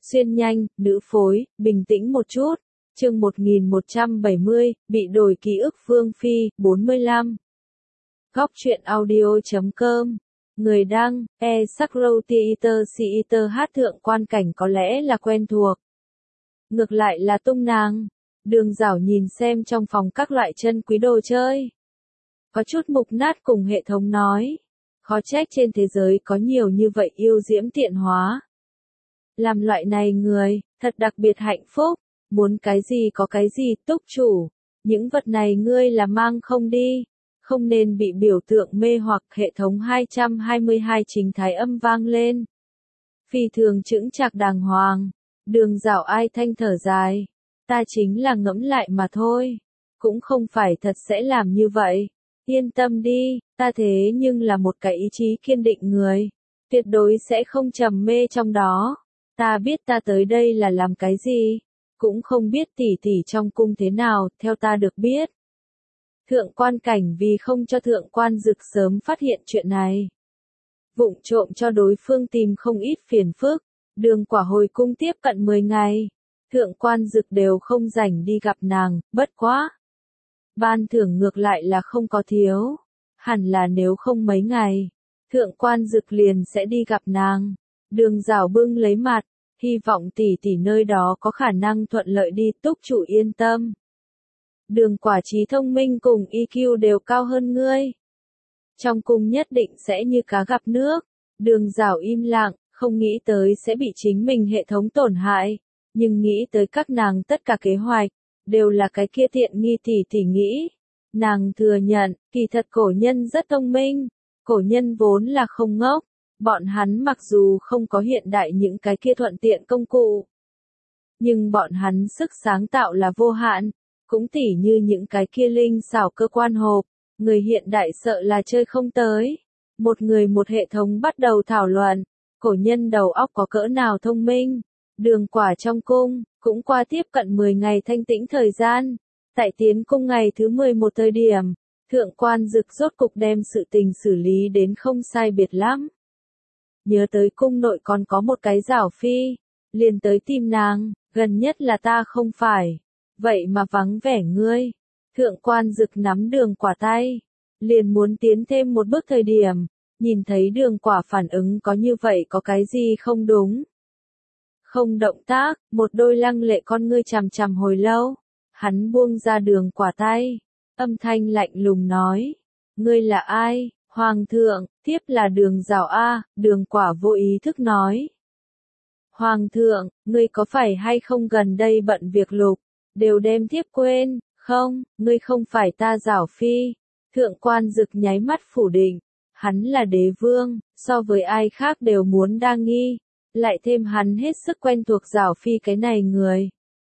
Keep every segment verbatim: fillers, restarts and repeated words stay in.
Xuyên nhanh, nữ phối, bình tĩnh một chút. Chương một nghìn một trăm bảy mươi, bị đổi ký ức Vương Phi, bốn mươi lăm. Góc truyện audio chấm com. Người đăng, e Sakro Theater Theater hát thượng quan cảnh có lẽ là quen thuộc. Ngược lại là tung nàng. Đường Dảo nhìn xem trong phòng các loại chân quý đồ chơi. Có chút mục nát cùng hệ thống nói. Khó trách trên thế giới có nhiều như vậy yêu diễm tiện hóa. Làm loại này người, thật đặc biệt hạnh phúc. Muốn cái gì có cái gì, túc chủ. Những vật này ngươi là mang không đi. Không nên bị biểu tượng mê hoặc. Hệ thống hai trăm hai mươi hai chính thái âm vang lên. Phi thường chững chạc đàng hoàng. Đường Dảo ai thanh thở dài. Ta chính là ngẫm lại mà thôi. Cũng không phải thật sẽ làm như vậy. Yên tâm đi, ta thế nhưng là một cái ý chí kiên định người. Tuyệt đối sẽ không trầm mê trong đó. Ta biết ta tới đây là làm cái gì. Cũng không biết tỷ tỷ trong cung thế nào, theo ta được biết. Thượng quan cảnh vì không cho thượng quan dực sớm phát hiện chuyện này. Vụng trộm cho đối phương tìm không ít phiền phức. Đường quả hồi cung tiếp cận mười ngày. Thượng quan dực đều không rảnh đi gặp nàng, bất quá. Ban thưởng ngược lại là không có thiếu. Hẳn là nếu không mấy ngày. Thượng quan dực liền sẽ đi gặp nàng. Đường Dảo bưng lấy mặt. Hy vọng tỷ tỷ nơi đó có khả năng thuận lợi đi, túc chủ yên tâm. Đường quả trí thông minh cùng i kiu đều cao hơn ngươi. Trong cung nhất định sẽ như cá gặp nước. Đường Dảo im lặng, không nghĩ tới sẽ bị chính mình hệ thống tổn hại. Nhưng nghĩ tới các nàng tất cả kế hoạch, đều là cái kia tiện nghi tỷ tỷ nghĩ. Nàng thừa nhận, kỳ thật cổ nhân rất thông minh. Cổ nhân vốn là không ngốc. Bọn hắn mặc dù không có hiện đại những cái kia thuận tiện công cụ. Nhưng bọn hắn sức sáng tạo là vô hạn. Cũng tỉ như những cái kia linh xảo cơ quan hộp. Người hiện đại sợ là chơi không tới. Một người một hệ thống bắt đầu thảo luận. Cổ nhân đầu óc có cỡ nào thông minh. Đường quả trong cung, cũng qua tiếp cận mười ngày thanh tĩnh thời gian. Tại tiến cung ngày thứ mười một thời điểm. Thượng quan dực rốt cục đem sự tình xử lý đến không sai biệt lắm. Nhớ tới cung nội còn có một cái Dảo Phi, liền tới tìm nàng, gần nhất là ta không phải, vậy mà vắng vẻ ngươi. Thượng quan dực nắm đường quả tay, liền muốn tiến thêm một bước thời điểm, nhìn thấy đường quả phản ứng có như vậy có cái gì không đúng. Không động tác, một đôi lăng lệ con ngươi chằm chằm hồi lâu, hắn buông ra đường quả tay, âm thanh lạnh lùng nói, ngươi là ai? Hoàng thượng, tiếp là đường Dảo A, đường quả vô ý thức nói. Hoàng thượng, ngươi có phải hay không gần đây bận việc lục, đều đem tiếp quên, không, ngươi không phải ta Dảo Phi. Thượng quan dực nháy mắt phủ định, hắn là đế vương, so với ai khác đều muốn đa nghi, lại thêm hắn hết sức quen thuộc Dảo Phi cái này người.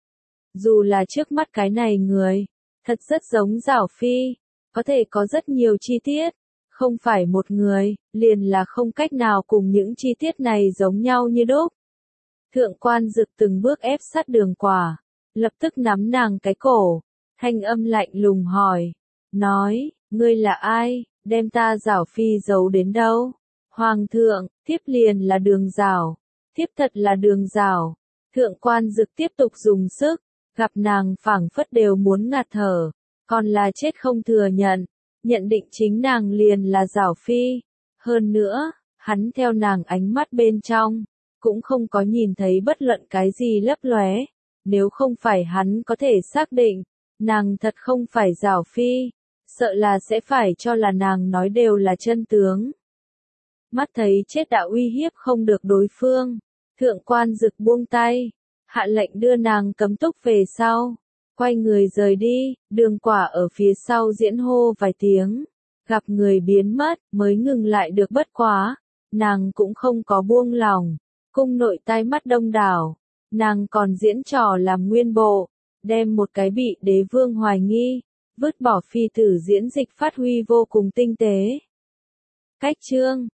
Dù là trước mắt cái này người, thật rất giống Dảo Phi, có thể có rất nhiều chi tiết. Không phải một người, liền là không cách nào cùng những chi tiết này giống nhau như đúc. Thượng quan dực từng bước ép sát đường quả, lập tức nắm nàng cái cổ, thanh âm lạnh lùng hỏi, nói, ngươi là ai, đem ta Dảo Phi giấu đến đâu? Hoàng thượng, tiếp liền là đường Dảo, tiếp thật là đường Dảo. Thượng quan dực tiếp tục dùng sức, gặp nàng phảng phất đều muốn ngạt thở, còn là chết không thừa nhận. Nhận định chính nàng liền là Dảo Phi. Hơn nữa, hắn theo nàng ánh mắt bên trong, cũng không có nhìn thấy bất luận cái gì lấp lóe. Nếu không phải hắn có thể xác định, nàng thật không phải Dảo Phi, sợ là sẽ phải cho là nàng nói đều là chân tướng. Mắt thấy chết đã uy hiếp không được đối phương, thượng quan dực buông tay, hạ lệnh đưa nàng cấm túc về sau. Quay người rời đi, đường quả ở phía sau diễn hô vài tiếng. Gặp người biến mất, mới ngừng lại được bất quá. Nàng cũng không có buông lòng. Cung nội tai mắt đông đảo. Nàng còn diễn trò làm nguyên bộ. Đem một cái bị đế vương hoài nghi. Vứt bỏ phi tử diễn dịch phát huy vô cùng tinh tế. Cách chương.